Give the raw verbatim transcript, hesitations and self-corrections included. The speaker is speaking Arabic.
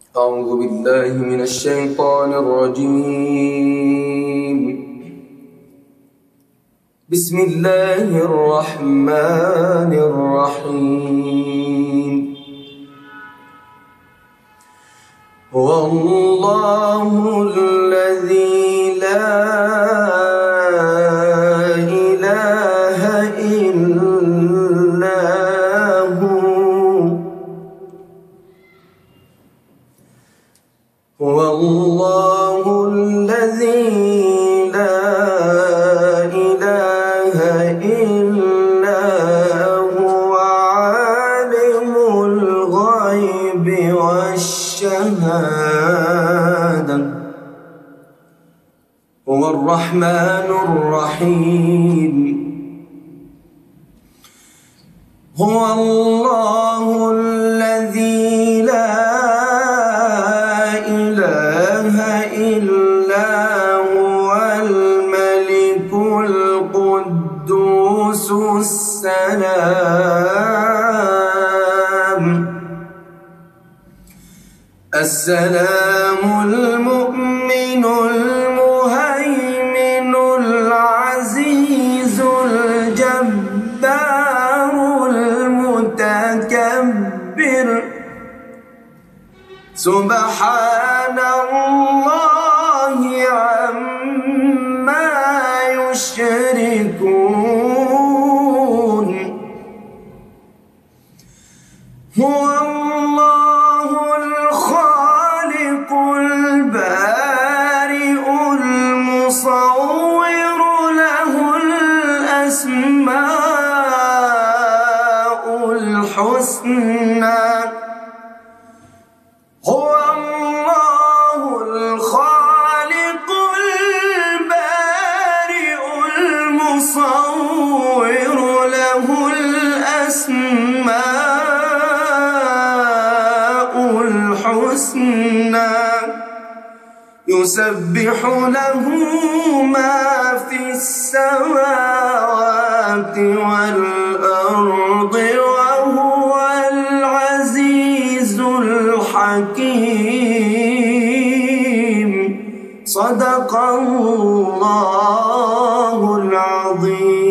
أعوذ بالله من الشيطان الرجيم. بسم الله الرحمن الرحيم. هو الله الذي لا إله إلا هو. هو الله الذي لا إله إلا هو عالم الغيب والشهادة. هو الرحمن الرحيم. هو الله الذي لا إله إلا هو الملك القدوس السلام السلام المؤمن المهيمن العزيز الجبار المتكبر. سبحان الله عما يشركون. هو الله الخالق البارئ المصور له الأسماء الحسنى. هو الله الخالق البارئ المصور له الأسماء الحسنى. يسبح له ما في السماوات والأرض وهو العزيز الحكيم. صدق الله العظيم.